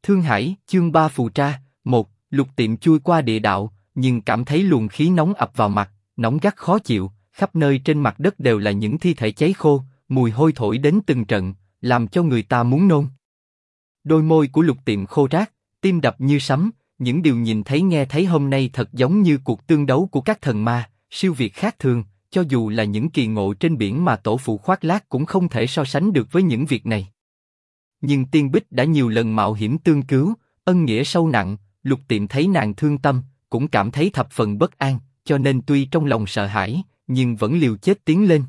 Thương Hải, chương 3 phù tra. 1. Lục Tiệm chui qua địa đạo, nhưng cảm thấy luồng khí nóng ập vào mặt, nóng gắt khó chịu, khắp nơi trên mặt đất đều là những thi thể cháy khô, mùi hôi thổi đến từng trận, làm cho người ta muốn nôn. Đôi môi của Lục Tiệm khô rát, tim đập như sấm, những điều nhìn thấy nghe thấy hôm nay thật giống như cuộc tương đấu của các thần ma, siêu việt khác thường, cho dù là những kỳ ngộ trên biển mà tổ phụ khoác lác cũng không thể so sánh được với những việc này. Nhưng Tiên Bích đã nhiều lần mạo hiểm tương cứu, ân nghĩa sâu nặng, Lục Tiệm thấy nàng thương tâm, cũng cảm thấy thập phần bất an, cho nên tuy trong lòng sợ hãi, nhưng vẫn liều chết tiến lên.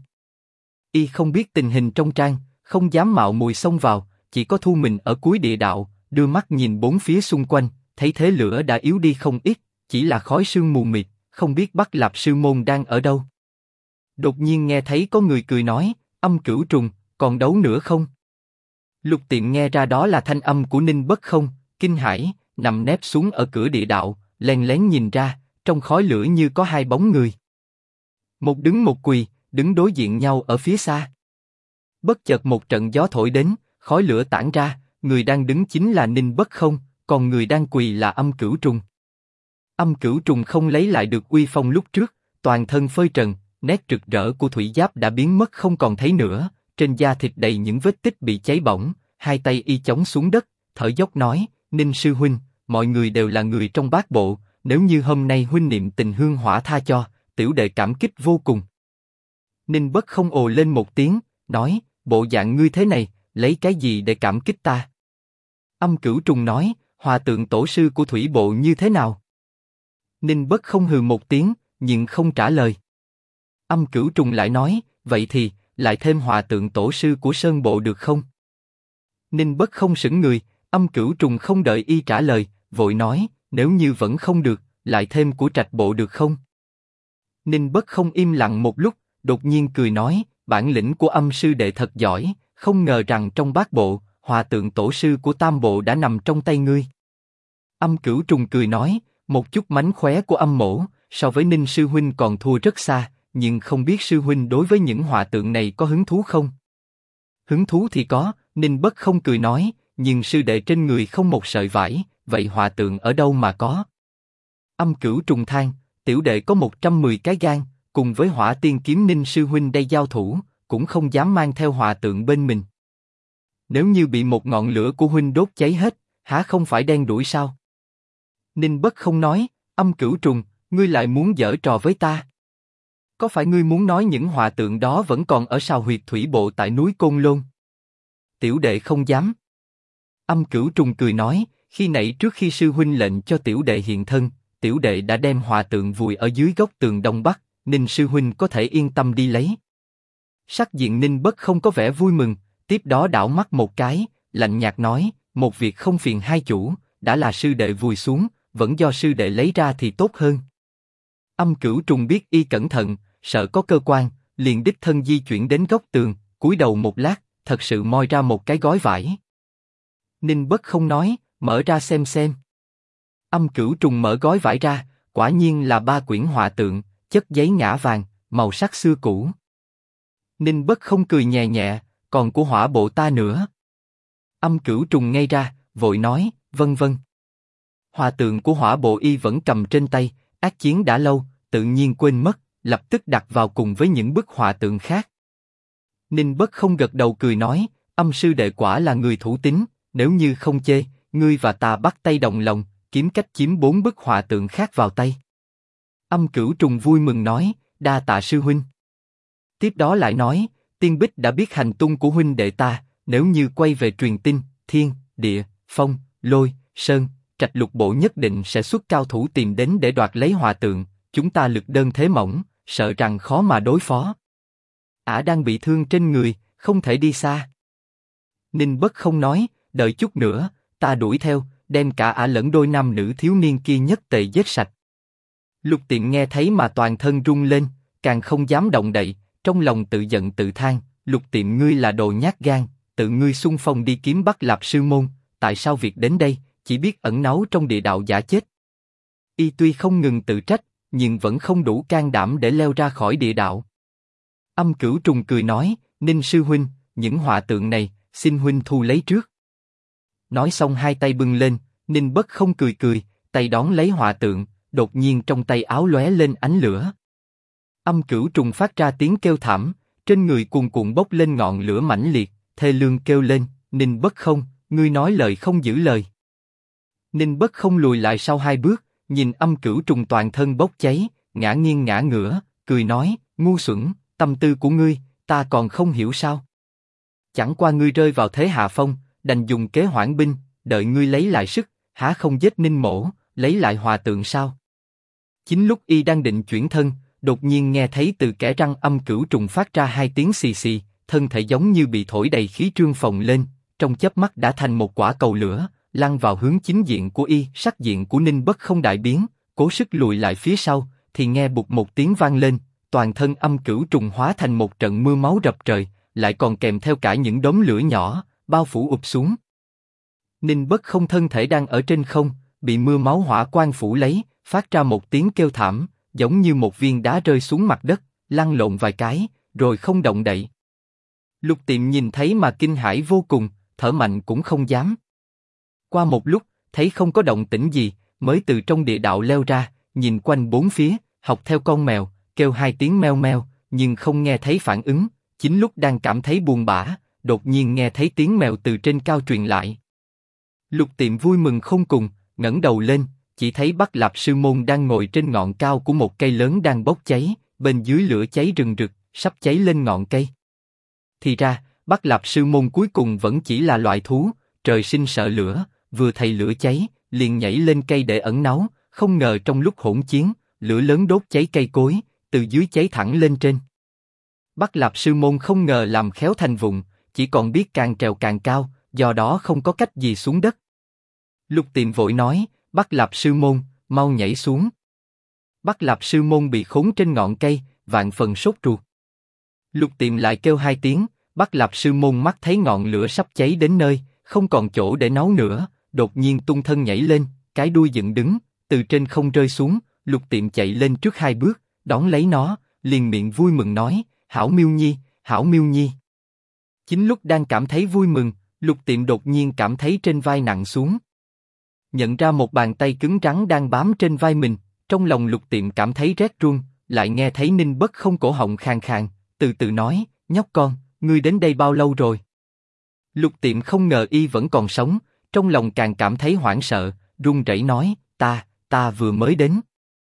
Y không biết tình hình trong trang, không dám mạo muội xông vào, chỉ có thu mình ở cuối địa đạo, đưa mắt nhìn bốn phía xung quanh, thấy thế lửa đã yếu đi không ít, chỉ là khói sương mù mịt, không biết Bắc Lạp Sư Môn đang ở đâu. Đột nhiên nghe thấy có người cười nói, Âm Cửu Trùng, còn đấu nữa không? Lục Tiệm nghe ra đó là thanh âm của Ninh Bất Không, kinh hãi, nằm nép xuống ở cửa địa đạo, lén lén nhìn ra, trong khói lửa như có hai bóng người. Một đứng một quỳ, đứng đối diện nhau ở phía xa. Bất chợt một trận gió thổi đến, khói lửa tản ra, người đang đứng chính là Ninh Bất Không, còn người đang quỳ là Âm Cửu Trùng. Âm Cửu Trùng không lấy lại được uy phong lúc trước, toàn thân phơi trần, nét rực rỡ của thủy giáp đã biến mất không còn thấy nữa, trên da thịt đầy những vết tích bị cháy bỏng, hai tay y chống xuống đất, thở dốc nói, Ninh sư huynh, mọi người đều là người trong bát bộ, nếu như hôm nay huynh niệm tình hương hỏa tha cho, tiểu đệ cảm kích vô cùng. Ninh Bất Không ồ lên một tiếng, nói, bộ dạng ngươi thế này, lấy cái gì để cảm kích ta? Âm Cửu Trùng nói, hòa tượng tổ sư của thủy bộ như thế nào? Ninh Bất Không hừ một tiếng, nhưng không trả lời. Âm Cửu Trùng lại nói, vậy thì, lại thêm hòa tượng tổ sư của sơn bộ được không? Ninh Bất Không sững người, Âm Cửu Trùng không đợi y trả lời, vội nói, nếu như vẫn không được, lại thêm của trạch bộ được không? Ninh Bất Không im lặng một lúc, đột nhiên cười nói, bản lĩnh của Âm sư đệ thật giỏi, không ngờ rằng trong bát bộ, hòa tượng tổ sư của tam bộ đã nằm trong tay ngươi. Âm Cửu Trùng cười nói, một chút mánh khóe của Âm mỗ, so với Ninh sư huynh còn thua rất xa, nhưng không biết sư huynh đối với những hòa tượng này có hứng thú không? Hứng thú thì có, Ninh Bất Không cười nói, nhưng sư đệ trên người không một sợi vải, vậy hòa tượng ở đâu mà có? Âm Cửu Trùng than, tiểu đệ có 110 cái gan, cùng với Hỏa Tiên Kiếm Ninh sư huynh đây giao thủ, cũng không dám mang theo hòa tượng bên mình. Nếu như bị một ngọn lửa của huynh đốt cháy hết, há không phải đen đuổi sao? Ninh Bất Không nói, Âm Cửu Trùng, ngươi lại muốn giở trò với ta? Có phải ngươi muốn nói những hòa tượng đó vẫn còn ở sào huyệt thủy bộ tại núi Côn Lôn? Tiểu đệ không dám. Âm Cửu Trùng cười nói, khi nãy trước khi sư huynh lệnh cho tiểu đệ hiện thân, tiểu đệ đã đem hòa tượng vùi ở dưới góc tường đông bắc, Ninh sư huynh có thể yên tâm đi lấy. Sắc diện Ninh Bất Không có vẻ vui mừng, tiếp đó đảo mắt một cái, lạnh nhạt nói, một việc không phiền hai chủ, đã là sư đệ vùi xuống, vẫn do sư đệ lấy ra thì tốt hơn. Âm Cửu Trùng biết y cẩn thận, sợ có cơ quan, liền đích thân di chuyển đến góc tường, cúi đầu một lát, thật sự moi ra một cái gói vải. Ninh Bất Không nói, mở ra xem. Âm Cửu Trùng mở gói vải ra, quả nhiên là 3 quyển họa tượng, chất giấy ngã vàng, màu sắc xưa cũ. Ninh Bất Không cười nhẹ nhẹ, còn của hỏa bộ ta nữa. Âm Cửu Trùng ngây ra, vội nói, vân vân. Họa tượng của hỏa bộ y vẫn cầm trên tay, ác chiến đã lâu, tự nhiên quên mất, lập tức đặt vào cùng với những bức họa tượng khác. Ninh Bất Không gật đầu cười nói, Âm sư đệ quả là người thủ tín, nếu như không chê, ngươi và ta bắt tay đồng lòng, kiếm cách chiếm 4 bức họa tượng khác vào tay. Âm Cửu Trùng vui mừng nói, đa tạ sư huynh. Tiếp đó lại nói, Tiên Bích đã biết hành tung của huynh đệ ta, nếu như quay về truyền tin, thiên, địa, phong, lôi, sơn, trạch lục bộ nhất định sẽ xuất cao thủ tìm đến để đoạt lấy họa tượng, chúng ta lực đơn thế mỏng, sợ rằng khó mà đối phó. Ả đang bị thương trên người, không thể đi xa. Ninh Bất Không nói, đợi chút nữa, ta đuổi theo, đem cả Ả lẫn đôi nam nữ thiếu niên kia nhất tề giết sạch. Lục Tiệm nghe thấy mà toàn thân run lên, càng không dám động đậy, trong lòng tự giận tự than, Lục Tiệm ngươi là đồ nhát gan, tự ngươi xung phong đi kiếm Bắc Lạp sư môn, tại sao việc đến đây, chỉ biết ẩn náu trong địa đạo giả chết. Y tuy không ngừng tự trách, nhưng vẫn không đủ can đảm để leo ra khỏi địa đạo. Âm Cửu Trùng cười nói, Ninh sư huynh, những họa tượng này, xin huynh thu lấy trước. nói xong hai tay bưng lên, Ninh Bất Không cười cười, tay đón lấy họa tượng, đột nhiên trong tay áo lóe lên ánh lửa. Âm Cửu Trùng phát ra tiếng kêu thảm, trên người cuồn cuộn bốc lên ngọn lửa mãnh liệt, thê lương kêu lên, Ninh Bất Không, ngươi nói lời không giữ lời. Ninh Bất Không lùi lại sau hai bước, nhìn Âm Cửu Trùng toàn thân bốc cháy, ngã nghiêng ngã ngửa, cười nói, ngu xuẩn, tâm tư của ngươi, ta còn không hiểu sao? Chẳng qua ngươi rơi vào thế hạ phong, đành dùng kế hoãn binh, đợi ngươi lấy lại sức, há không giết Ninh Mỗ, lấy lại hòa tượng sao? Chính lúc y đang định chuyển thân, đột nhiên nghe thấy từ kẽ răng Âm Cửu Trùng phát ra hai tiếng xì xì, thân thể giống như bị thổi đầy khí trương phồng lên, trong chớp mắt đã thành một quả cầu lửa, lăn vào hướng chính diện của y. Sắc diện của Ninh Bất Không đại biến, cố sức lùi lại phía sau, thì nghe bụt một tiếng vang lên, toàn thân Âm Cửu Trùng hóa thành một trận mưa máu rập trời, lại còn kèm theo cả những đốm lửa nhỏ bao phủ ụp xuống. Ninh Bất Không thân thể đang ở trên không, bị mưa máu hỏa quang phủ lấy, phát ra một tiếng kêu thảm, giống như một viên đá rơi xuống mặt đất, lăn lộn vài cái, rồi không động đậy. Lục Tiệm nhìn thấy mà kinh hãi vô cùng, thở mạnh cũng không dám. Qua một lúc, thấy không có động tĩnh gì, mới từ trong địa đạo leo ra, nhìn quanh bốn phía, học theo con mèo, kêu hai tiếng meo meo, nhưng không nghe thấy phản ứng. Chính lúc đang cảm thấy buồn bã, đột nhiên nghe thấy tiếng mèo từ trên cao truyền lại. Lục Tiệm vui mừng khôn cùng, ngẩng đầu lên, chỉ thấy Bắc Lạp Sư Môn đang ngồi trên ngọn cao của một cây lớn đang bốc cháy, bên dưới lửa cháy rừng rực, sắp cháy lên ngọn cây. Thì ra, Bắc Lạp Sư Môn cuối cùng vẫn chỉ là loại thú, trời sinh sợ lửa, vừa thấy lửa cháy, liền nhảy lên cây để ẩn náu, không ngờ trong lúc hỗn chiến, lửa lớn đốt cháy cây cối, từ dưới cháy thẳng lên trên. Bắc Lạp Sư Môn không ngờ làm khéo thành vụng, chỉ còn biết càng trèo càng cao, do đó không có cách gì xuống đất. Lục Tiệm vội nói, Bắc Lạp Sư Môn, mau nhảy xuống. Bắc Lạp Sư Môn bị khốn trên ngọn cây, vạn phần sốt ruột. Lục Tiệm lại kêu hai tiếng, Bắc Lạp Sư Môn mắt thấy ngọn lửa sắp cháy đến nơi, không còn chỗ để náu nữa, đột nhiên tung thân nhảy lên, cái đuôi dựng đứng, từ trên không rơi xuống. Lục Tiệm chạy lên trước hai bước, đón lấy nó, liền miệng vui mừng nói, Hảo Miêu Nhi, Hảo Miêu Nhi. Chính lúc đang cảm thấy vui mừng, Lục Tiệm đột nhiên cảm thấy trên vai nặng xuống. Nhận ra một bàn tay cứng rắn đang bám trên vai mình, trong lòng Lục Tiệm cảm thấy rét run, lại nghe thấy Ninh Bất Không cổ họng khàn khàn, từ từ nói, nhóc con, ngươi đến đây bao lâu rồi? Lục Tiệm không ngờ y vẫn còn sống, trong lòng càng cảm thấy hoảng sợ, run rẩy nói, ta vừa mới đến.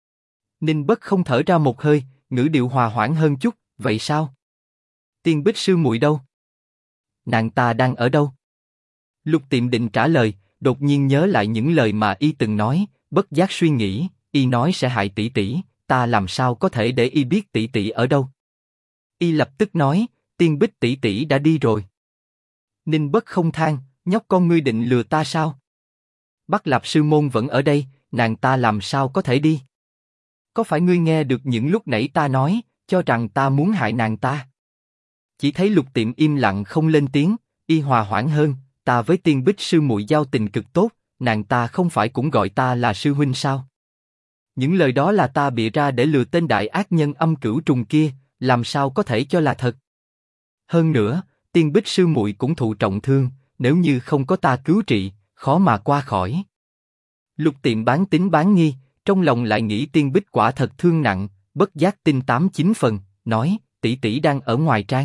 Ninh Bất Không thở ra một hơi, ngữ điệu hòa hoãn hơn chút, vậy sao? Tiên Bích sư muội đâu? Nàng ta đang ở đâu? Lục Tiệm định trả lời, đột nhiên nhớ lại những lời mà y từng nói, bất giác suy nghĩ, y nói sẽ hại tỷ tỷ, ta làm sao có thể để y biết tỷ tỷ ở đâu? Y lập tức nói, Tiên Bích tỷ tỷ đã đi rồi. Ninh Bất Không than, nhóc con ngươi định lừa ta sao? Bắc Lạp Sư Môn vẫn ở đây, nàng ta làm sao có thể đi? Có phải ngươi nghe được những lúc nãy ta nói, cho rằng ta muốn hại nàng ta? Chỉ thấy Lục Tiệm im lặng không lên tiếng, y hòa hoãn hơn, ta với Tiên Bích sư muội giao tình cực tốt, nàng ta không phải cũng gọi ta là sư huynh sao? Những lời đó là ta bịa ra để lừa tên đại ác nhân Âm Cửu Trùng kia, làm sao có thể cho là thật? Hơn nữa, Tiên Bích sư muội cũng thụ trọng thương, nếu như không có ta cứu trị, khó mà qua khỏi. Lục Tiệm bán tín bán nghi, trong lòng lại nghĩ Tiên Bích quả thật thương nặng, bất giác tin 8-9 phần, nói, tỷ tỷ đang ở ngoài trang.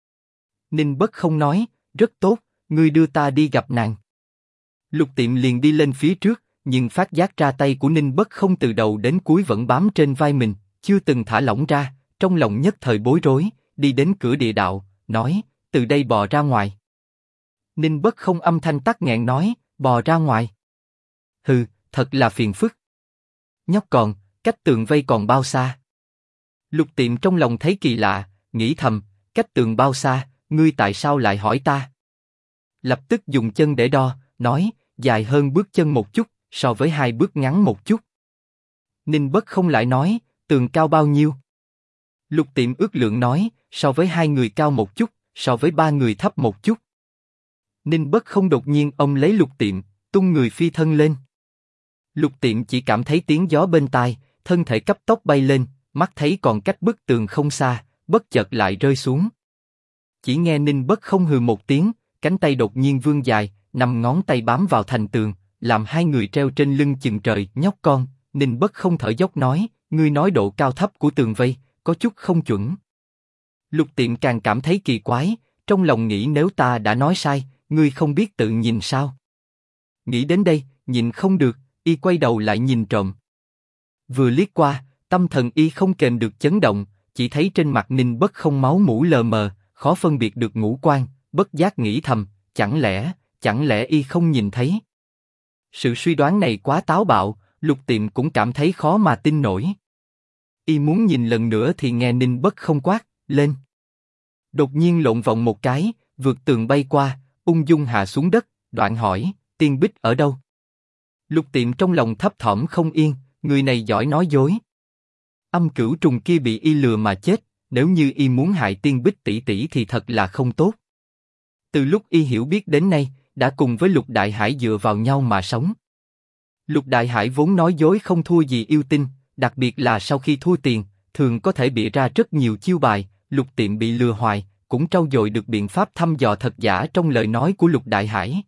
Ninh Bất Không nói, rất tốt, ngươi đưa ta đi gặp nàng. Lục Tiệm liền đi lên phía trước, nhưng phát giác ra tay của Ninh Bất Không từ đầu đến cuối vẫn bám trên vai mình, chưa từng thả lỏng ra, trong lòng nhất thời bối rối, đi đến cửa địa đạo, nói, từ đây bò ra ngoài. Ninh Bất Không âm thanh tắc nghẹn nói, bò ra ngoài. Hừ, thật là phiền phức. Nhóc con, cách tường vây còn bao xa? Lục Tiệm trong lòng thấy kỳ lạ, nghĩ thầm, cách tường bao xa, ngươi tại sao lại hỏi ta? Lập tức dùng chân để đo, nói, dài hơn bước chân một chút, so với hai bước ngắn một chút. Ninh Bất Không lại nói, tường cao bao nhiêu? Lục Tiệm ước lượng nói, so với hai người cao một chút, so với ba người thấp một chút. Ninh Bất Không đột nhiên ôm lấy Lục Tiệm, tung người phi thân lên. Lục Tiệm chỉ cảm thấy tiếng gió bên tai, thân thể cấp tốc bay lên, mắt thấy còn cách bức tường không xa, bất chợt lại rơi xuống. Chỉ nghe Ninh Bất Không hừ một tiếng, cánh tay đột nhiên vươn dài, năm ngón tay bám vào thành tường, làm hai người treo trên lưng chừng trời. Nhóc con, Ninh Bất Không thở dốc nói, ngươi nói độ cao thấp của tường vây, có chút không chuẩn. Lục Tiệm càng cảm thấy kỳ quái, trong lòng nghĩ nếu ta đã nói sai, ngươi không biết tự nhìn sao? Nghĩ đến đây, nhìn không được, y quay đầu lại nhìn trộm. Vừa liếc qua, tâm thần y không kềm được chấn động, chỉ thấy trên mặt Ninh Bất Không máu mủ lờ mờ, khó phân biệt được ngũ quan, bất giác nghĩ thầm, chẳng lẽ y không nhìn thấy? Sự suy đoán này quá táo bạo, Lục Tiệm cũng cảm thấy khó mà tin nổi. Y muốn nhìn lần nữa thì nghe Ninh Bất Không quát, lên. Đột nhiên lộn vòng một cái, vượt tường bay qua, ung dung hạ xuống đất, đoạn hỏi, Tiên Bích ở đâu? Lục Tiệm trong lòng thấp thỏm không yên, người này giỏi nói dối. Âm Cửu Trùng kia bị y lừa mà chết, nếu như y muốn hại Tiên Bích tỷ tỷ thì thật là không tốt. Từ lúc y hiểu biết đến nay, đã cùng với Lục Đại Hải dựa vào nhau mà sống. Lục Đại Hải vốn nói dối không thua gì yêu tinh, đặc biệt là sau khi thua tiền, thường có thể bịa ra rất nhiều chiêu bài. Lục Tiệm bị lừa hoài, cũng trau dồi được biện pháp thăm dò thật giả trong lời nói của Lục Đại Hải.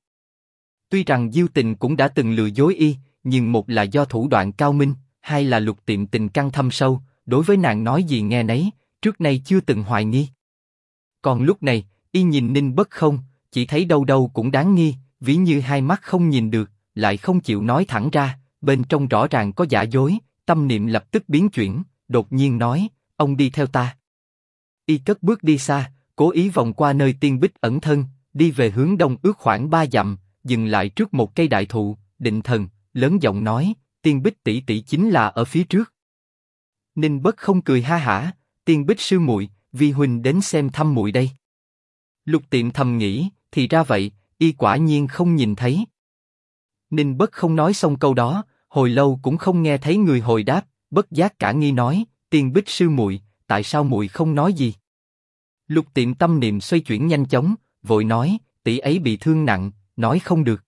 Tuy rằng Diêu Tình cũng đã từng lừa dối y, nhưng một là do thủ đoạn cao minh, hai là Lục Tiệm tình căn thâm sâu, đối với nàng nói gì nghe nấy, trước nay chưa từng hoài nghi. Còn lúc này, y nhìn Ninh Bất Không, chỉ thấy đâu đâu cũng đáng nghi, ví như hai mắt không nhìn được, lại không chịu nói thẳng ra, bên trong rõ ràng có giả dối, tâm niệm lập tức biến chuyển, đột nhiên nói, ông đi theo ta. Y cất bước đi xa, cố ý vòng qua nơi Tiên Bích ẩn thân, đi về hướng đông ước khoảng 3 dặm, dừng lại trước một cây đại thụ, định thần, lớn giọng nói, Tiên Bích tỷ tỷ chính là ở phía trước. Ninh Bất Không cười ha hả, Tiên Bích sư muội, vi huynh đến xem thăm muội đây. Lục Tiệm thầm nghĩ, thì ra vậy, y quả nhiên không nhìn thấy. Ninh Bất Không nói xong câu đó, hồi lâu cũng không nghe thấy người hồi đáp, bất giác cả nghi nói, Tiên Bích sư muội, tại sao muội không nói gì? Lục Tiệm tâm niệm xoay chuyển nhanh chóng, vội nói, tỷ ấy bị thương nặng, nói không được.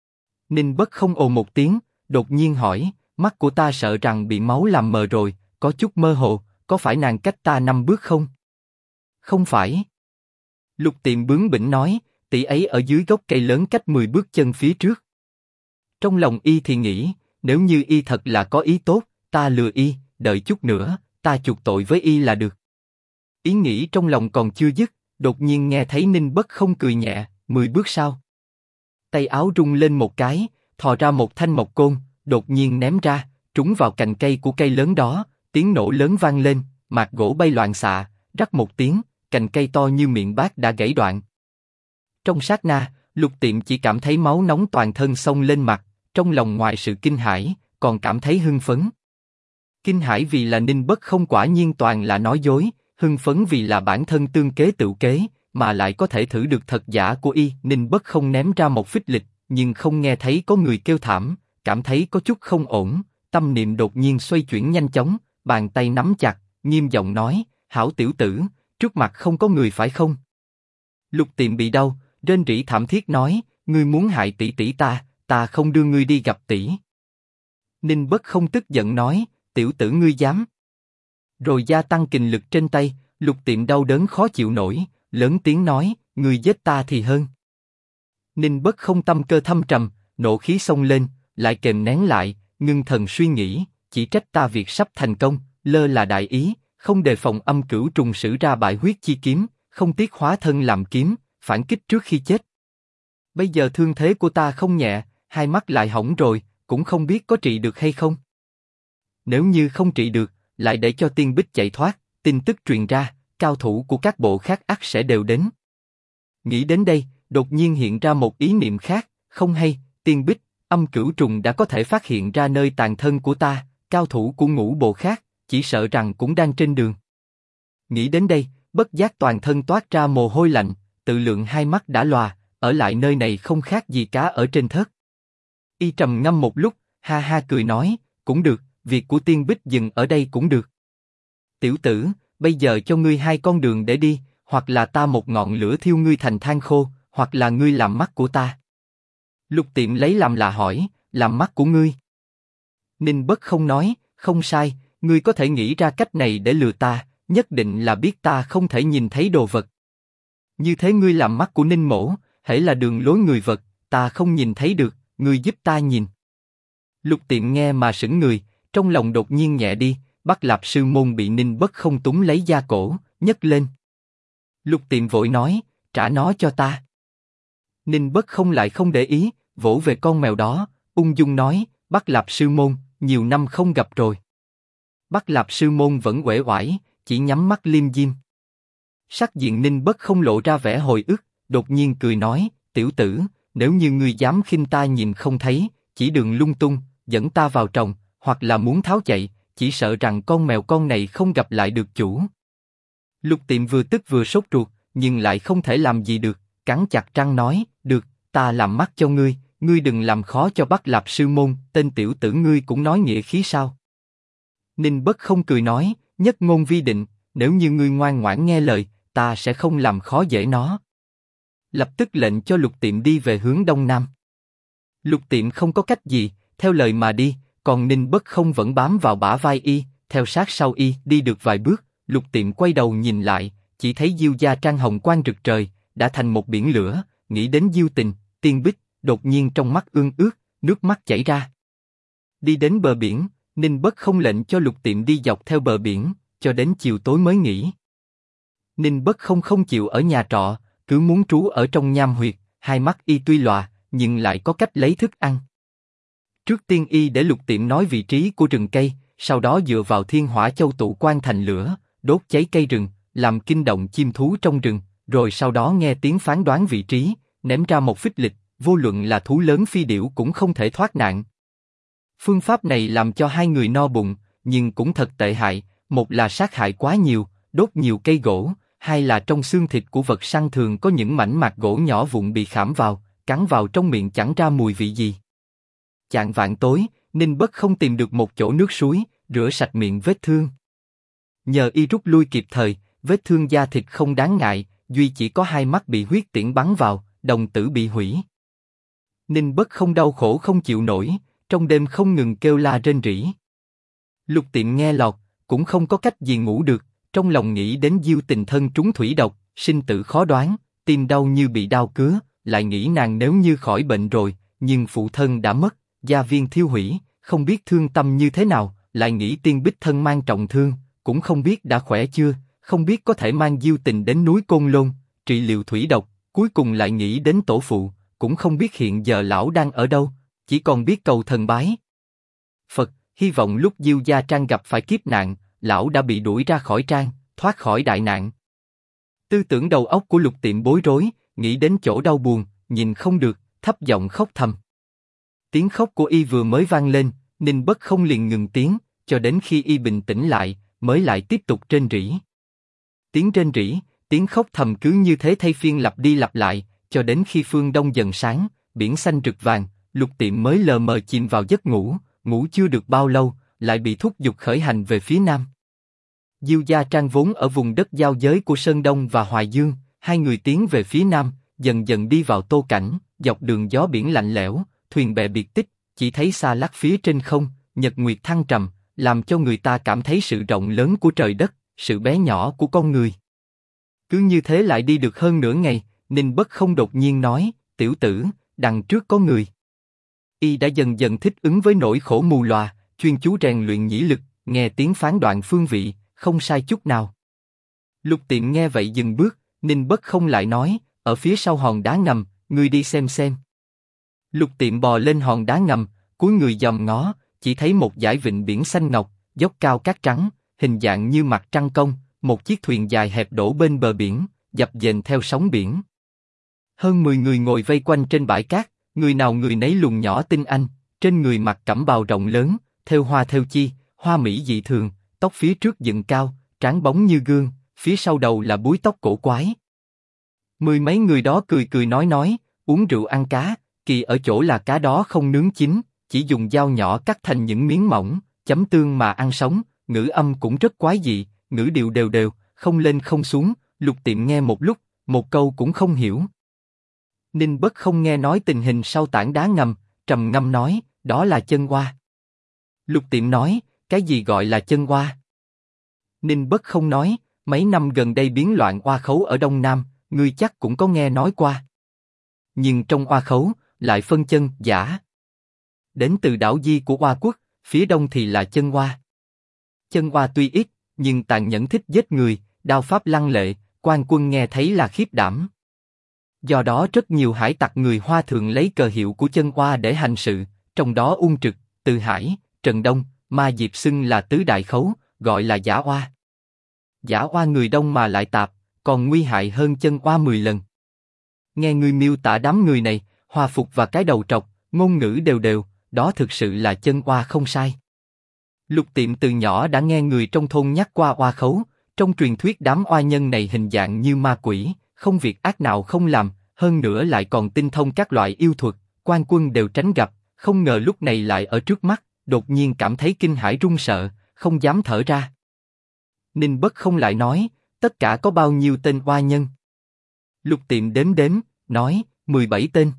Ninh Bất Không ồ một tiếng, đột nhiên hỏi, mắt của ta sợ rằng bị máu làm mờ rồi, có chút mơ hồ, có phải nàng cách ta 5 bước không? Không phải. Lục Tiệm bướng bỉnh nói, tỷ ấy ở dưới gốc cây lớn cách 10 bước chân phía trước. Trong lòng y thì nghĩ, nếu như y thật là có ý tốt, ta lừa y, đợi chút nữa, ta chuộc tội với y là được. Ý nghĩ trong lòng còn chưa dứt, đột nhiên nghe thấy Ninh Bất Không cười nhẹ, 10 bước sau. Tay áo rung lên một cái, thò ra một thanh mộc côn, đột nhiên ném ra, trúng vào cành cây của cây lớn đó, tiếng nổ lớn vang lên, mạt gỗ bay loạn xạ, rắc một tiếng, cành cây to như miệng bát đã gãy đoạn. Trong sát na, Lục Tiệm chỉ cảm thấy máu nóng toàn thân xông lên mặt, trong lòng ngoài sự kinh hãi, còn cảm thấy hưng phấn. Kinh hãi vì là Ninh Bất Không quả nhiên toàn là nói dối, hưng phấn vì là bản thân tương kế tự kế, mà lại có thể thử được thật giả của y. Ninh Bất Không ném ra một phích lịch, nhưng không nghe thấy có người kêu thảm, cảm thấy có chút không ổn, tâm niệm đột nhiên xoay chuyển nhanh chóng, bàn tay nắm chặt, nghiêm giọng nói, hảo tiểu tử, trước mặt không có người phải không? Lục Tiệm bị đau, rên rỉ thảm thiết nói, ngươi muốn hại tỷ tỷ ta không đưa ngươi đi gặp tỷ. Ninh Bất Không tức giận nói, tiểu tử ngươi dám? Rồi gia tăng kình lực trên tay, Lục Tiệm đau đớn khó chịu nổi, lớn tiếng nói, ngươi giết ta thì hơn. Ninh Bất Không tâm cơ thâm trầm, nộ khí xông lên, lại kềm nén lại, ngưng thần suy nghĩ, chỉ trách ta việc sắp thành công, lơ là đại ý, không đề phòng Âm Cửu Trùng sử ra bại huyết chi kiếm, không tiếc hóa thân làm kiếm, phản kích trước khi chết. Bây giờ thương thế của ta không nhẹ, hai mắt lại hỏng rồi, cũng không biết có trị được hay không. Nếu như không trị được, lại để cho Tiên Bích chạy thoát, tin tức truyền ra, cao thủ của các bộ khác ắt sẽ đều đến. Nghĩ đến đây, đột nhiên hiện ra một ý niệm khác, không hay, Tiên Bích, Âm Cửu Trùng đã có thể phát hiện ra nơi tàn thân của ta, cao thủ của ngũ bộ khác, chỉ sợ rằng cũng đang trên đường. Nghĩ đến đây, bất giác toàn thân toát ra mồ hôi lạnh, tự lượng hai mắt đã lòa, ở lại nơi này không khác gì cá ở trên thớt. Y trầm ngâm một lúc, ha ha cười nói, cũng được, việc của Tiên Bích dừng ở đây cũng được. Tiểu tử, bây giờ cho ngươi hai con đường để đi, hoặc là ta một ngọn lửa thiêu ngươi thành than khô, hoặc là ngươi làm mắt của ta. Lục Tiệm lấy làm lạ hỏi, làm mắt của ngươi? Ninh Bất Không nói, không sai, ngươi có thể nghĩ ra cách này để lừa ta, nhất định là biết ta không thể nhìn thấy đồ vật. Như thế ngươi làm mắt của Ninh mỗ, hễ là đường lối người vật, ta không nhìn thấy được, ngươi giúp ta nhìn. Lục Tiệm nghe mà sững người, trong lòng đột nhiên nhẹ đi, Bắc Lạp Sư Môn bị Ninh Bất Không túm lấy da cổ, nhấc lên. Lục Tiệm vội nói, trả nó cho ta. Ninh Bất Không lại không để ý, vỗ về con mèo đó, ung dung nói, Bắc Lạp Sư Môn, nhiều năm không gặp rồi. Bắc Lạp Sư Môn vẫn uể oải, chỉ nhắm mắt liêm diêm. Sắc diện Ninh Bất Không lộ ra vẻ hồi ức, đột nhiên cười nói, tiểu tử, nếu như ngươi dám khinh ta nhìn không thấy, chỉ đường lung tung, dẫn ta vào trồng, hoặc là muốn tháo chạy, chỉ sợ rằng con mèo con này không gặp lại được chủ. Lục Tiệm vừa tức vừa sốt ruột, nhưng lại không thể làm gì được, cắn chặt răng nói, được, ta làm mắt cho ngươi, ngươi đừng làm khó cho Bắc Lạp Sư Môn, tên tiểu tử ngươi cũng nói nghĩa khí sao? Ninh Bất Không cười nói, nhất ngôn vi định, nếu như ngươi ngoan ngoãn nghe lời, ta sẽ không làm khó dễ nó. Lập tức lệnh cho Lục Tiệm đi về hướng đông nam. Lục Tiệm không có cách gì, theo lời mà đi, còn Ninh Bất Không vẫn bám vào bả vai y, theo sát sau y, đi được vài bước, Lục Tiệm quay đầu nhìn lại, chỉ thấy Diêu Gia Trang hồng quang rực trời, đã thành một biển lửa, nghĩ đến Diêu Tình, Tiên Bích, đột nhiên trong mắt ương ướt, nước mắt chảy ra. Đi đến bờ biển, Ninh Bất Không lệnh cho Lục Tiệm đi dọc theo bờ biển, cho đến chiều tối mới nghỉ. Ninh Bất Không không chịu ở nhà trọ, cứ muốn trú ở trong nham huyệt, hai mắt y tuy lòa, nhưng lại có cách lấy thức ăn. Trước tiên y để Lục Tiệm nói vị trí của rừng cây, sau đó dựa vào thiên hỏa châu tụ quan thành lửa, đốt cháy cây rừng, làm kinh động chim thú trong rừng, rồi sau đó nghe tiếng phán đoán vị trí, ném ra một phích lịch, vô luận là thú lớn phi điểu cũng không thể thoát nạn. Phương pháp này làm cho hai người no bụng, nhưng cũng thật tệ hại, một là sát hại quá nhiều, đốt nhiều cây gỗ, hai là trong xương thịt của vật săn thường có những mảnh mạc gỗ nhỏ vụn bị khảm vào, cắn vào trong miệng chẳng ra mùi vị gì. Chạng vạng tối, Ninh Bất Không tìm được một chỗ nước suối, rửa sạch miệng vết thương. Nhờ y rút lui kịp thời, vết thương da thịt không đáng ngại, duy chỉ có hai mắt bị huyết tiễn bắn vào, đồng tử bị hủy. Ninh Bất Không đau khổ không chịu nổi, trong đêm không ngừng kêu la rên rỉ. Lục Tiệm nghe lọt, cũng không có cách gì ngủ được, trong lòng nghĩ đến Diêu Tình thân trúng thủy độc, sinh tử khó đoán, tim đau như bị đao cứa, lại nghĩ nàng nếu như khỏi bệnh rồi, nhưng phụ thân đã mất, gia viên thiêu hủy, không biết thương tâm như thế nào, lại nghĩ Tiên Bích thân mang trọng thương, cũng không biết đã khỏe chưa, không biết có thể mang Diêu Tình đến núi Côn Lôn, trị liệu thủy độc, cuối cùng lại nghĩ đến tổ phụ, cũng không biết hiện giờ lão đang ở đâu, chỉ còn biết cầu thần bái Phật, hy vọng lúc Diêu Gia Trang gặp phải kiếp nạn, lão đã bị đuổi ra khỏi trang, thoát khỏi đại nạn. Tư tưởng đầu óc của Lục Tiệm bối rối, nghĩ đến chỗ đau buồn, nhìn không được, thấp giọng khóc thầm. Tiếng khóc của y vừa mới vang lên, Ninh Bất Không liền ngừng tiếng, cho đến khi y bình tĩnh lại, mới lại tiếp tục rên rỉ. Tiếng rên rỉ, tiếng khóc thầm cứ như thế thay phiên lặp đi lặp lại, cho đến khi phương đông dần sáng, biển xanh rực vàng, Lục Tiệm mới lờ mờ chìm vào giấc ngủ, ngủ chưa được bao lâu, lại bị thúc giục khởi hành về phía nam. Diêu Gia Trang vốn ở vùng đất giao giới của Sơn Đông và Hoài Dương, hai người tiến về phía nam, dần dần đi vào Tô Cảnh, dọc đường gió biển lạnh lẽo, thuyền bè biệt tích, chỉ thấy xa lắc phía trên không, nhật nguyệt thăng trầm, làm cho người ta cảm thấy sự rộng lớn của trời đất, sự bé nhỏ của con người. Cứ như thế lại đi được hơn nửa ngày, Ninh Bất Không đột nhiên nói, tiểu tử, đằng trước có người. Y đã dần dần thích ứng với nỗi khổ mù lòa, chuyên chú rèn luyện nhĩ lực, nghe tiếng phán đoạn phương vị, không sai chút nào. Lục Tiệm nghe vậy dừng bước, Ninh Bất Không lại nói, ở phía sau hòn đá ngầm, ngươi đi xem. Lục Tiệm bò lên hòn đá ngầm, cúi người dòm ngó, chỉ thấy một dải vịnh biển xanh ngọc, dốc cao cát trắng, hình dạng như mặt trăng công, một chiếc thuyền dài hẹp đổ bên bờ biển, dập dềnh theo sóng biển. Hơn 10 người ngồi vây quanh trên bãi cát, người nào người nấy lùn nhỏ tinh anh, trên người mặc cẩm bào rộng lớn, thêu hoa thêu chi, hoa mỹ dị thường, tóc phía trước dựng cao, trán bóng như gương, phía sau đầu là búi tóc cổ quái. Mười mấy người đó cười nói, uống rượu ăn cá, kỳ ở chỗ là cá đó không nướng chín, chỉ dùng dao nhỏ cắt thành những miếng mỏng, chấm tương mà ăn sống, ngữ âm cũng rất quái dị, ngữ điệu đều, không lên không xuống, Lục Tiệm nghe một lúc, một câu cũng không hiểu. Ninh Bất Không nghe nói tình hình sau tảng đá ngầm, trầm ngâm nói, đó là chân oa. Lục Tiệm nói, cái gì gọi là chân oa? Ninh Bất Không nói, mấy năm gần đây biến loạn oa khấu ở Đông Nam, ngươi chắc cũng có nghe nói qua. Nhưng trong oa khấu, lại phân chân, giả. Đến từ đảo Di của Hoa Quốc, phía đông thì là chân Hoa. Chân Hoa tuy ít, nhưng tàn nhẫn thích giết người, đao pháp lăng lệ, quan quân nghe thấy là khiếp đảm. Do đó rất nhiều hải tặc người Hoa thường lấy cờ hiệu của chân Hoa để hành sự, trong đó Ung Trực, Từ Hải, Trần Đông, Ma Diệp xưng là tứ đại khấu, gọi là giả Hoa. Giả Hoa người đông mà lại tạp, còn nguy hại hơn chân Hoa 10 lần. Nghe ngươi miêu tả đám người này, hòa phục và cái đầu trọc, ngôn ngữ đều đều, đó thực sự là chân Hoa không sai. Lục Tiệm từ nhỏ đã nghe người trong thôn nhắc qua Hoa khấu, trong truyền thuyết đám oa nhân này hình dạng như ma quỷ, không việc ác nào không làm, hơn nữa lại còn tinh thông các loại yêu thuật, quan quân đều tránh gặp, không ngờ lúc này lại ở trước mắt, đột nhiên cảm thấy kinh hãi run sợ, không dám thở ra. Ninh Bất Không lại nói, tất cả có bao nhiêu tên oa nhân? Lục Tiệm đếm đếm, nói, 17 tên.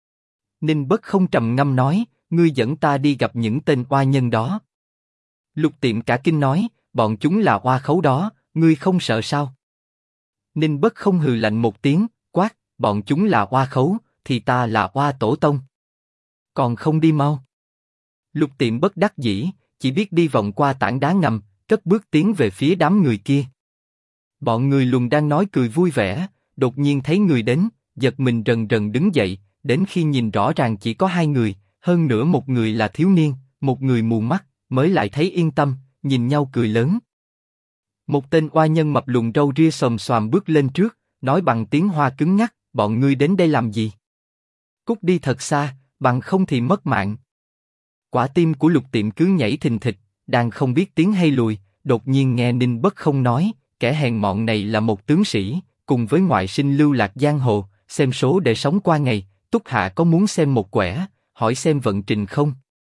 Ninh Bất Không trầm ngâm nói, ngươi dẫn ta đi gặp những tên oa nhân đó. Lục Tiệm cả kinh nói, bọn chúng là oa khấu đó, ngươi không sợ sao? Ninh Bất Không hừ lạnh một tiếng, quát, bọn chúng là oa khấu, thì ta là oa tổ tông. Còn không đi mau. Lục Tiệm bất đắc dĩ, chỉ biết đi vòng qua tảng đá ngầm, cất bước tiến về phía đám người kia. Bọn người Lùn đang nói cười vui vẻ, đột nhiên thấy người đến, giật mình rần rần đứng dậy, đến khi nhìn rõ ràng chỉ có hai người, hơn nữa một người là thiếu niên, một người mù mắt, mới lại thấy yên tâm, nhìn nhau cười lớn. Một tên oa nhân mập lùn râu ria xồm xoàm bước lên trước, nói bằng tiếng Hoa cứng nhắc, bọn ngươi đến đây làm gì? Cút đi thật xa, bằng không thì mất mạng. Quả tim của Lục Tiệm cứ nhảy thình thịch, đang không biết tiến hay lùi, đột nhiên nghe Ninh Bất Không nói, kẻ hèn mọn này là một tướng sĩ, cùng với ngoại sinh lưu lạc giang hồ, xem số để sống qua ngày, Túc Hạ có muốn xem một quẻ, hỏi xem vận trình không?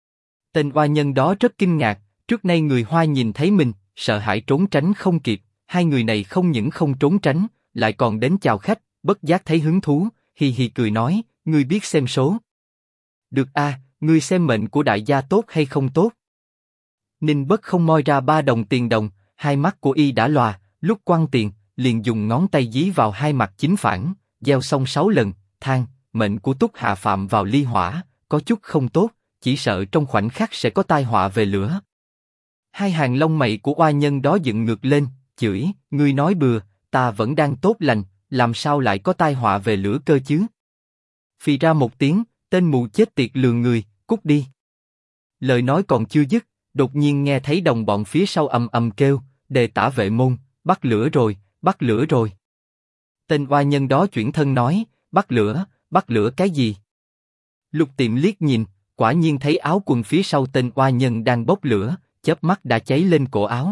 Tên oa nhân đó rất kinh ngạc, trước nay người Hoa nhìn thấy mình, sợ hãi trốn tránh không kịp, hai người này không những không trốn tránh, lại còn đến chào khách, bất giác thấy hứng thú, hì hì cười nói, ngươi biết xem số. Được a, ngươi xem mệnh của đại gia tốt hay không tốt? Ninh Bất Không moi ra 3 đồng tiền đồng, hai mắt của y đã lòa, lúc quăng tiền, liền dùng ngón tay dí vào hai mặt chính phản, gieo xong 6 lần, than, mệnh của Túc Hạ phạm vào ly hỏa, có chút không tốt, chỉ sợ trong khoảnh khắc sẽ có tai họa về lửa. Hai hàng lông mày của oa nhân đó dựng ngược lên, chửi, ngươi nói bừa, ta vẫn đang tốt lành, làm sao lại có tai họa về lửa cơ chứ? Phì ra một tiếng, tên mù chết tiệt lường người, cút đi. Lời nói còn chưa dứt, đột nhiên nghe thấy đồng bọn phía sau ầm ầm kêu, Đề Tả Vệ Môn, bắt lửa rồi, bắt lửa rồi. Tên oa nhân đó chuyển thân nói, bắt lửa cái gì? Lục Tiệm liếc nhìn, quả nhiên thấy áo quần phía sau tên oa nhân đang bốc lửa, chớp mắt đã cháy lên cổ áo.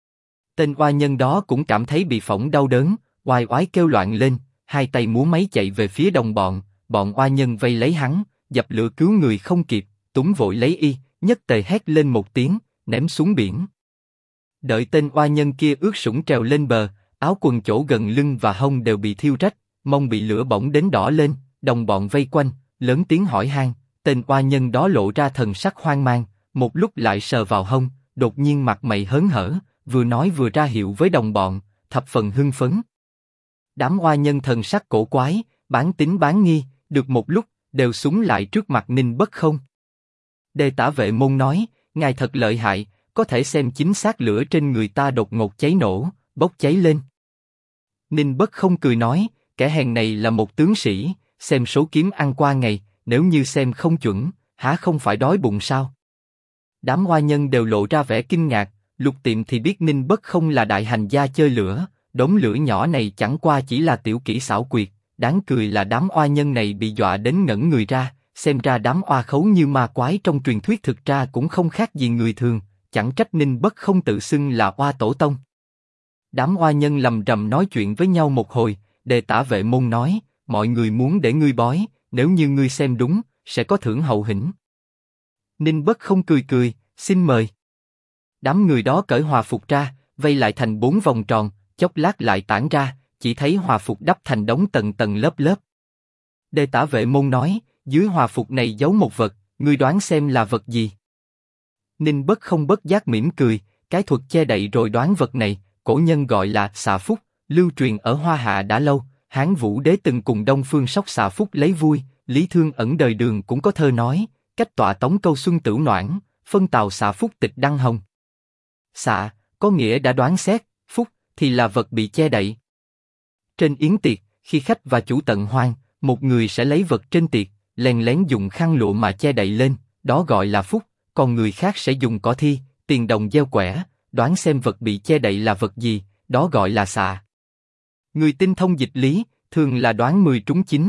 Tên oa nhân đó cũng cảm thấy bị phỏng đau đớn, oai oái kêu loạn lên, hai tay múa máy chạy về phía đồng bọn, bọn oa nhân vây lấy hắn, dập lửa cứu người không kịp, túm vội lấy y, nhất tề hét lên một tiếng, ném xuống biển. Đợi tên oa nhân kia ướt sũng trèo lên bờ, áo quần chỗ gần lưng và hông đều bị thiêu rách, mông bị lửa bỏng đến đỏ lên, đồng bọn vây quanh, lớn tiếng hỏi han, tên oa nhân đó lộ ra thần sắc hoang mang, một lúc lại sờ vào hông, đột nhiên mặt mày hớn hở, vừa nói vừa ra hiệu với đồng bọn, thập phần hưng phấn. Đám oa nhân thần sắc cổ quái, bán tín bán nghi, được một lúc, đều súng lại trước mặt Ninh Bất Không. Đề Tả Vệ Môn nói, ngài thật lợi hại, có thể xem chính xác lửa trên người ta đột ngột cháy nổ, bốc cháy lên. Ninh Bất Không cười nói, kẻ hèn này là một tướng sĩ, xem số kiếm ăn qua ngày, nếu như xem không chuẩn, há không phải đói bụng sao? Đám oa nhân đều lộ ra vẻ kinh ngạc, Lục Tiệm thì biết Ninh Bất Không là đại hành gia chơi lửa, đống lửa nhỏ này chẳng qua chỉ là tiểu kỹ xảo quyệt, đáng cười là đám oa nhân này bị dọa đến ngẩn người ra, xem ra đám oa khấu như ma quái trong truyền thuyết thực ra cũng không khác gì người thường, chẳng trách Ninh Bất Không tự xưng là oa tổ tông. Đám oa nhân lầm rầm nói chuyện với nhau một hồi, Đề Tả Vệ Môn nói, mọi người muốn để ngươi bói, nếu như ngươi xem đúng, sẽ có thưởng hậu hĩnh. Ninh Bất Không cười cười, xin mời. Đám người đó cởi hòa phục ra, vây lại thành 4 vòng tròn, chốc lát lại tản ra, chỉ thấy hòa phục đắp thành đống tầng tầng lớp lớp. Đề Tả Vệ Môn nói, dưới hòa phục này giấu một vật, ngươi đoán xem là vật gì? Ninh Bất Không bất giác mỉm cười, cái thuật che đậy rồi đoán vật này, cổ nhân gọi là xạ phúc, lưu truyền ở Hoa Hạ đã lâu. Hán Vũ Đế từng cùng Đông Phương Sóc xạ phúc lấy vui, Lý Thương Ẩn đời Đường cũng có thơ nói, cách tọa tống câu xuân tửu noãn, phân tào xạ phúc tịch đăng hồng. Xạ, có nghĩa đã đoán xét, phúc, thì là vật bị che đậy. Trên yến tiệc, khi khách và chủ tận hoan, một người sẽ lấy vật trên tiệc, lén lén dùng khăn lụa mà che đậy lên, đó gọi là phúc, còn người khác sẽ dùng cỏ thi, tiền đồng gieo quẻ, đoán xem vật bị che đậy là vật gì, đó gọi là xạ. Người tinh thông dịch lý, thường là đoán 10 trúng 9.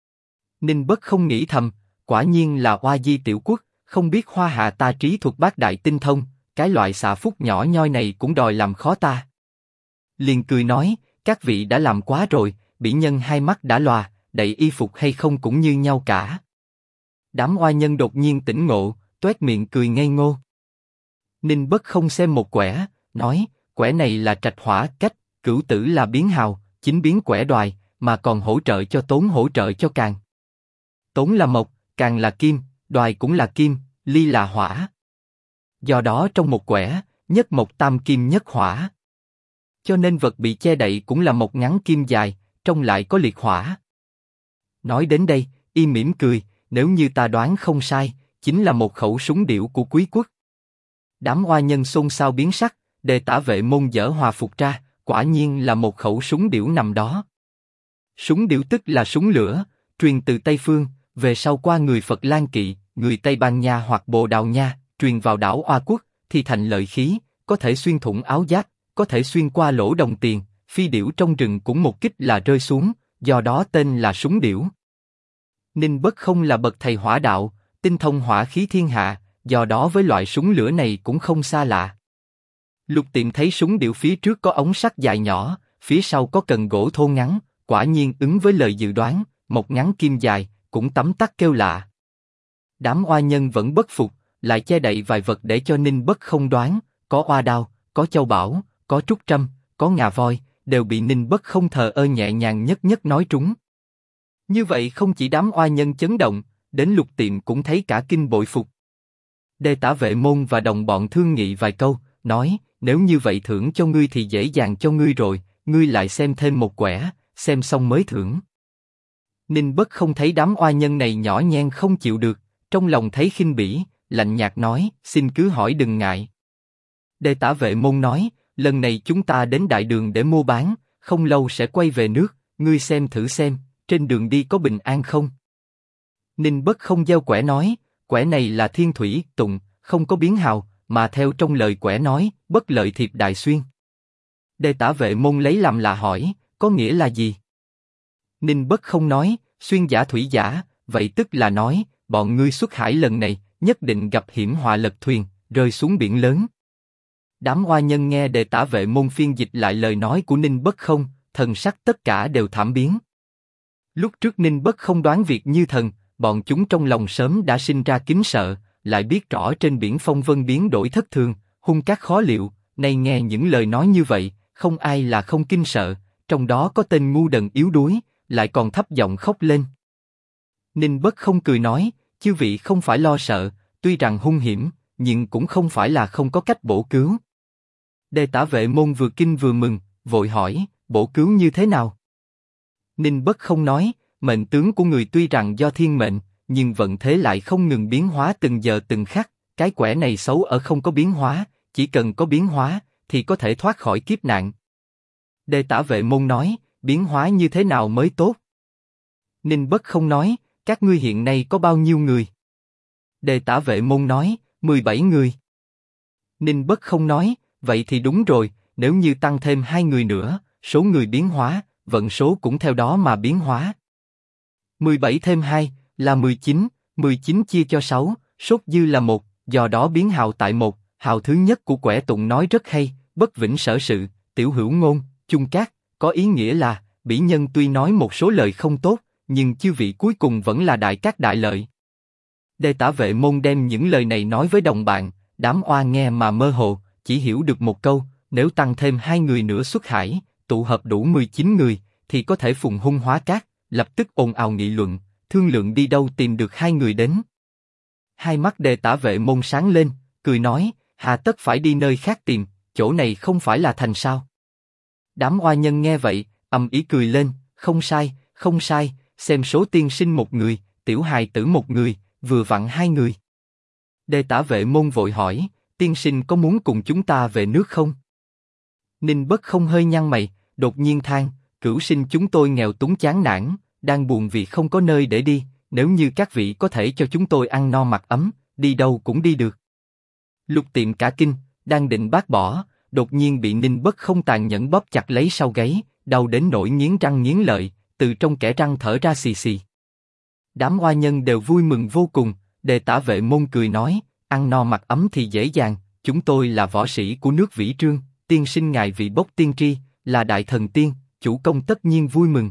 Ninh Bất không nghĩ thầm, quả nhiên là oa di tiểu quốc, không biết hoa hạ ta trí thuật bác đại tinh thông, cái loại xạ phúc nhỏ nhoi này cũng đòi làm khó ta. Liền cười nói, các vị đã làm quá rồi, bỉ nhân hai mắt đã lòa, đậy y phục hay không cũng như nhau cả. Đám oa nhân đột nhiên tỉnh ngộ, toét miệng cười ngây ngô. Ninh Bất không xem một quẻ, nói, quẻ này là trạch hỏa cách, cửu tử là biến hào, chính biến quẻ đoài, mà còn hỗ trợ cho Tốn hỗ trợ cho Càn. Tốn là mộc, Càn là kim, đoài cũng là kim, ly là hỏa. Do đó trong một quẻ, nhất mộc tam kim nhất hỏa. Cho nên vật bị che đậy cũng là một ngắn kim dài, trong lại có liệt hỏa. Nói đến đây, y mỉm cười, nếu như ta đoán không sai, chính là một khẩu súng điểu của Quý quốc. Đám oa nhân xôn xao biến sắc, Đề Tả Vệ Môn dở hòa phục ra, quả nhiên là một khẩu súng điểu nằm đó. Súng điểu tức là súng lửa, truyền từ Tây Phương, về sau qua người Phật Lan Kỵ, người Tây Ban Nha hoặc Bồ Đào Nha, truyền vào đảo Oa Quốc, thì thành lợi khí, có thể xuyên thủng áo giáp, có thể xuyên qua lỗ đồng tiền, phi điểu trong rừng cũng một kích là rơi xuống, do đó tên là súng điểu. Ninh Bất không là bậc thầy hỏa đạo, tinh thông hỏa khí thiên hạ, do đó với loại súng lửa này cũng không xa lạ. Lục Tiệm thấy súng điểu phía trước có ống sắt dài nhỏ, phía sau có cần gỗ thô ngắn, quả nhiên ứng với lời dự đoán, một ngắn kim dài, cũng tấm tắc kêu lạ. Đám oa nhân vẫn bất phục, lại che đậy vài vật để cho Ninh Bất không đoán, có oa đao, có châu bảo, có trúc trâm, có ngà voi, đều bị Ninh Bất không thờ ơ nhẹ nhàng nhất nhất nói trúng. Như vậy không chỉ đám oa nhân chấn động, đến Lục Tiệm cũng thấy cả kinh bội phục. Đề Tả Vệ Môn và đồng bọn thương nghị vài câu, nói, nếu như vậy thưởng cho ngươi thì dễ dàng cho ngươi rồi, ngươi lại xem thêm một quẻ, xem xong mới thưởng. Ninh Bất không thấy đám oa nhân này nhỏ nhen không chịu được, trong lòng thấy khinh bỉ, lạnh nhạt nói, xin cứ hỏi đừng ngại. Đề Tả Vệ Môn nói, lần này chúng ta đến đại đường để mua bán, không lâu sẽ quay về nước, ngươi xem thử xem, trên đường đi có bình an không? Ninh Bất không gieo quẻ nói, quẻ này là thiên thủy, tụng, không có biến hào, mà theo trong lời quẻ nói, bất lợi thiệp đại xuyên. Đề Tả Vệ Môn lấy làm lạ hỏi, có nghĩa là gì? Ninh Bất không nói, xuyên giả thủy giả, vậy tức là nói, bọn ngươi xuất hải lần này, nhất định gặp hiểm họa lật thuyền, rơi xuống biển lớn. Đám oa nhân nghe Đề Tả Vệ Môn phiên dịch lại lời nói của Ninh Bất không, thần sắc tất cả đều thảm biến. Lúc trước Ninh Bất không đoán việc như thần, bọn chúng trong lòng sớm đã sinh ra kính sợ, lại biết rõ trên biển phong vân biến đổi thất thường, hung cát khó liệu, nay nghe những lời nói như vậy, không ai là không kinh sợ, trong đó có tên ngu đần yếu đuối, lại còn thấp giọng khóc lên. Ninh Bất không cười nói, chư vị không phải lo sợ, tuy rằng hung hiểm, nhưng cũng không phải là không có cách bổ cứu. Đề Tả Vệ Môn vừa kinh vừa mừng, vội hỏi, bổ cứu như thế nào? Ninh Bất không nói, mệnh tướng của người tuy rằng do thiên mệnh, nhưng vận thế lại không ngừng biến hóa từng giờ từng khắc, cái quẻ này xấu ở không có biến hóa, chỉ cần có biến hóa, thì có thể thoát khỏi kiếp nạn. Đề Tả Vệ Môn nói, biến hóa như thế nào mới tốt? Ninh Bất không nói, các ngươi hiện nay có bao nhiêu người? Đề Tả Vệ Môn nói, 17 người. Ninh Bất không nói, vậy thì đúng rồi, nếu như tăng thêm 2 người nữa, số người biến hóa, vận số cũng theo đó mà biến hóa. 17 thêm 2 là 19, 19 chia cho 6, sốt dư là 1, do đó biến hào tại 1, hào thứ nhất của quẻ tụng nói rất hay, bất vĩnh sở sự, tiểu hữu ngôn, chung cát, có ý nghĩa là, bỉ nhân tuy nói một số lời không tốt, nhưng chư vị cuối cùng vẫn là đại cát đại lợi. Đề Tả Vệ Môn đem những lời này nói với đồng bạn, đám oa nghe mà mơ hồ, chỉ hiểu được một câu, nếu tăng thêm 2 người nữa xuất hải, tụ hợp đủ 19 người, thì có thể phùng hung hóa cát, lập tức ồn ào nghị luận, thương lượng đi đâu tìm được 2 người đến. Hai mắt Đề Tả Vệ Môn sáng lên, cười nói, hà tất phải đi nơi khác tìm, chỗ này không phải là thành sao? Đám oa nhân nghe vậy, ầm ĩ cười lên, không sai, xem số tiên sinh một người, tiểu hài tử một người, vừa vặn hai người. Đề Tả Vệ Môn vội hỏi, tiên sinh có muốn cùng chúng ta về nước không? Ninh Bất Không hơi nhăn mày, đột nhiên than, cửu sinh chúng tôi nghèo túng chán nản, đang buồn vì không có nơi để đi, nếu như các vị có thể cho chúng tôi ăn no mặc ấm, đi đâu cũng đi được. Lục Tiệm cả kinh, đang định bác bỏ, đột nhiên bị Ninh Bất Không tàn nhẫn bóp chặt lấy sau gáy, đau đến nỗi nghiến răng nghiến lợi, từ trong kẽ răng thở ra xì xì. Đám oa nhân đều vui mừng vô cùng. Đề Tả Vệ Môn cười nói, ăn no mặc ấm thì dễ dàng, chúng tôi là võ sĩ của nước Vĩ Trương, tiên sinh ngài vị bốc tiên tri, là đại thần tiên, chủ công tất nhiên vui mừng.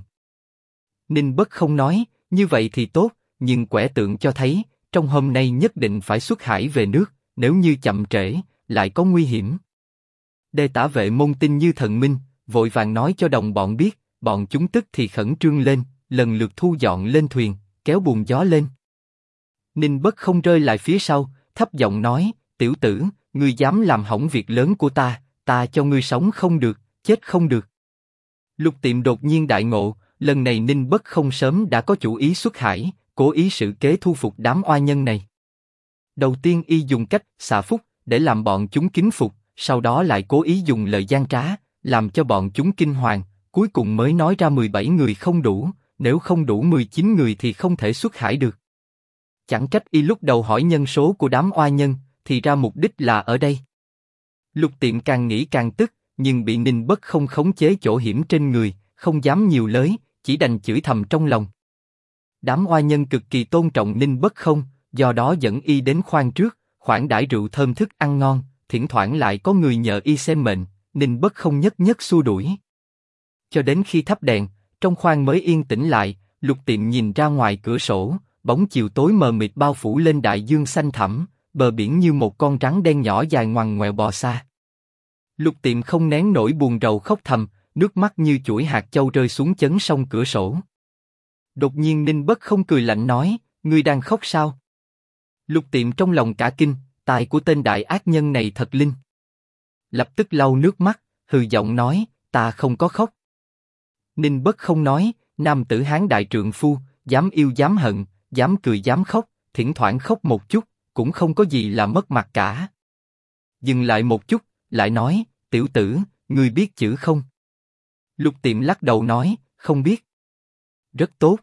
Ninh Bất Không nói, như vậy thì tốt, nhưng quẻ tượng cho thấy, trong hôm nay nhất định phải xuất hải về nước, nếu như chậm trễ, lại có nguy hiểm. Đề Tả Vệ Môn tin như thần minh, vội vàng nói cho đồng bọn biết, bọn chúng tức thì khẩn trương lên, lần lượt thu dọn lên thuyền, kéo buồm gió lên. Ninh Bất Không rơi lại phía sau, thấp giọng nói, tiểu tử, ngươi dám làm hỏng việc lớn của ta cho ngươi sống không được, chết không được. Lục Tiệm đột nhiên đại ngộ, lần này Ninh Bất Không sớm đã có chủ ý xuất hải, cố ý sử kế thu phục đám oa nhân này. Đầu tiên y dùng cách xạ phúc để làm bọn chúng kính phục, sau đó lại cố ý dùng lời gian trá, làm cho bọn chúng kinh hoàng, cuối cùng mới nói ra 17 người không đủ, nếu không đủ 19 người thì không thể xuất hải được. Chẳng trách y lúc đầu hỏi nhân số của đám oa nhân, thì ra mục đích là ở đây. Lục Tiệm càng nghĩ càng tức, nhưng bị Ninh Bất Không khống chế chỗ hiểm trên người, không dám nhiều lời, chỉ đành chửi thầm trong lòng. Đám oa nhân cực kỳ tôn trọng Ninh Bất Không, do đó dẫn y đến khoang trước, khoản đãi rượu thơm thức ăn ngon, thỉnh thoảng lại có người nhờ y xem mệnh, Ninh Bất Không nhất nhất xua đuổi. Cho đến khi thắp đèn, trong khoang mới yên tĩnh lại, Lục Tiệm nhìn ra ngoài cửa sổ, bóng chiều tối mờ mịt bao phủ lên đại dương xanh thẳm, bờ biển như một con rắn đen nhỏ dài ngoằn ngoèo bò xa. Lục Tiệm không nén nổi buồn rầu khóc thầm, nước mắt như chuỗi hạt châu rơi xuống chấn song cửa sổ. Đột nhiên Ninh Bất Không cười lạnh nói, ngươi đang khóc sao? Lục Tiệm trong lòng cả kinh, tài của tên đại ác nhân này thật linh. Lập tức lau nước mắt, hừ giọng nói, ta không có khóc. Ninh Bất Không nói, nam tử Hán đại trượng phu, dám yêu dám hận, dám cười dám khóc, thỉnh thoảng khóc một chút, cũng không có gì là mất mặt cả. Dừng lại một chút, lại nói, tiểu tử, ngươi biết chữ không? Lục Tiệm lắc đầu nói, không biết. Rất tốt.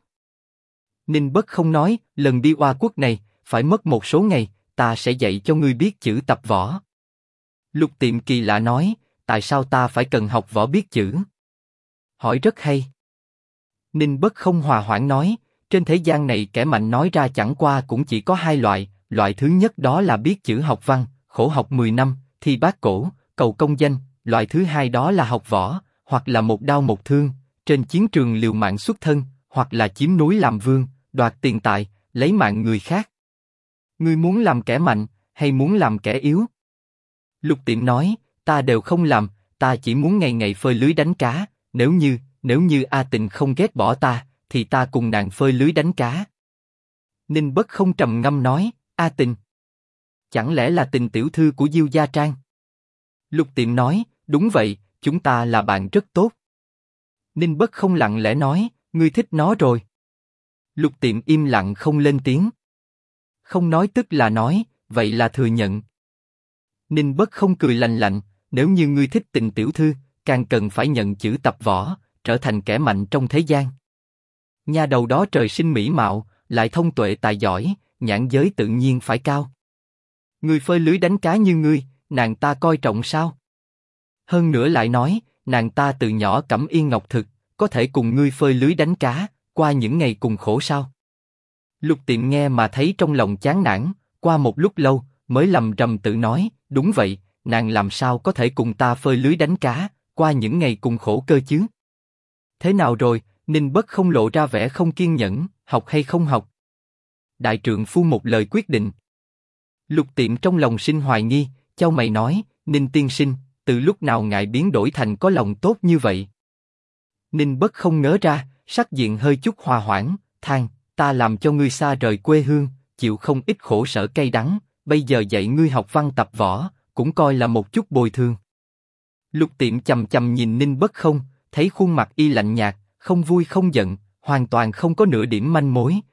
Ninh Bất Không nói, lần đi Oa Quốc này, phải mất một số ngày, ta sẽ dạy cho ngươi biết chữ tập võ. Lục Tiệm kỳ lạ nói, tại sao ta phải cần học võ biết chữ? Hỏi rất hay. Ninh Bất Không hòa hoãn nói, trên thế gian này kẻ mạnh nói ra chẳng qua cũng chỉ có hai loại, loại thứ nhất đó là biết chữ học văn, khổ học 10 năm, thi bát cổ, cầu công danh, loại thứ hai đó là học võ, hoặc là một đao một thương, trên chiến trường liều mạng xuất thân, hoặc là chiếm núi làm vương, đoạt tiền tài, lấy mạng người khác. Ngươi muốn làm kẻ mạnh, hay muốn làm kẻ yếu? Lục Tiệm nói, ta đều không làm, ta chỉ muốn ngày ngày phơi lưới đánh cá, nếu như A Tình không ghét bỏ ta, thì ta cùng nàng phơi lưới đánh cá. Ninh Bất Không trầm ngâm nói, A Tình? Chẳng lẽ là Tình tiểu thư của Diêu Gia Trang? Lục Tiệm nói, đúng vậy, chúng ta là bạn rất tốt. Ninh Bất Không lặng lẽ nói, ngươi thích nó rồi. Lục Tiệm im lặng không lên tiếng. Không nói tức là nói, vậy là thừa nhận. Ninh Bất Không cười lạnh lạnh, nếu như ngươi thích Tình tiểu thư, càng cần phải nhận chữ tập võ, trở thành kẻ mạnh trong thế gian. Nha đầu đó trời sinh mỹ mạo, lại thông tuệ tài giỏi, nhãn giới tự nhiên phải cao. Ngươi phơi lưới đánh cá như ngươi, nàng ta coi trọng sao? Hơn nữa lại nói, nàng ta từ nhỏ cẩm yên ngọc thực, có thể cùng ngươi phơi lưới đánh cá, qua những ngày cùng khổ sao? Lục Tiệm nghe mà thấy trong lòng chán nản, qua một lúc lâu, mới lầm rầm tự nói, đúng vậy, nàng làm sao có thể cùng ta phơi lưới đánh cá, qua những ngày cùng khổ cơ chứ? Thế nào rồi? Ninh Bất Không lộ ra vẻ không kiên nhẫn, học hay không học? Đại trượng phu một lời quyết định. Lục Tiệm trong lòng sinh hoài nghi, chau mày nói, Ninh tiên sinh, từ lúc nào ngài biến đổi thành có lòng tốt như vậy? Ninh Bất Không ngớ ra, sắc diện hơi chút hòa hoãn, than, ta làm cho ngươi xa rời quê hương, chịu không ít khổ sở cay đắng, bây giờ dạy ngươi học văn tập võ, cũng coi là một chút bồi thường. Lục Tiệm chầm chầm nhìn Ninh Bất Không, thấy khuôn mặt y lạnh nhạt, không vui không giận, hoàn toàn không có nửa điểm manh mối,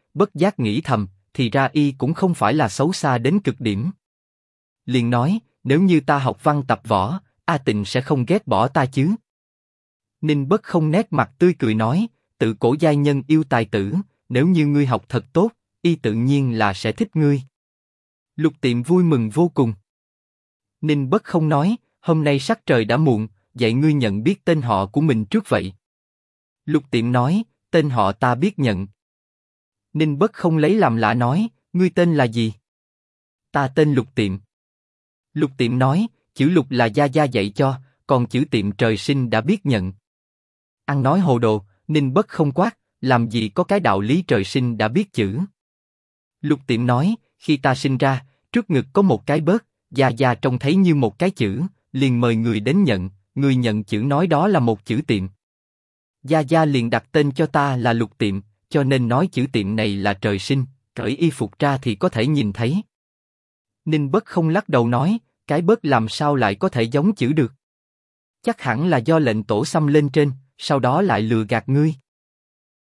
bất giác nghĩ thầm, thì ra y cũng không phải là xấu xa đến cực điểm. Liền nói, nếu như ta học văn tập võ, A Tịnh sẽ không ghét bỏ ta chứ? Ninh Bất Không nét mặt tươi cười nói, tự cổ giai nhân yêu tài tử, nếu như ngươi học thật tốt, y tự nhiên là sẽ thích ngươi. Lục Tiệm vui mừng vô cùng. Ninh Bất Không nói, hôm nay sắc trời đã muộn, dạy ngươi nhận biết tên họ của mình trước vậy. Lục Tiệm nói, tên họ ta biết nhận. Ninh Bất Không lấy làm lạ nói, ngươi tên là gì? Ta tên Lục Tiệm. Lục Tiệm nói, chữ Lục là gia gia dạy cho, còn chữ Tiệm trời sinh đã biết nhận. Ăn nói hồ đồ, Ninh Bất Không quát, làm gì có cái đạo lý trời sinh đã biết chữ. Lục Tiệm nói, khi ta sinh ra, trước ngực có một cái bớt, gia gia trông thấy như một cái chữ, liền mời người đến nhận, người nhận chữ nói đó là một chữ Tiệm. Gia gia liền đặt tên cho ta là Lục Tiệm, cho nên nói chữ Tiệm này là trời sinh, cởi y phục ra thì có thể nhìn thấy. Ninh Bất Không lắc đầu nói, cái bớt làm sao lại có thể giống chữ được? Chắc hẳn là do lệnh tổ xăm lên trên, sau đó lại lừa gạt ngươi.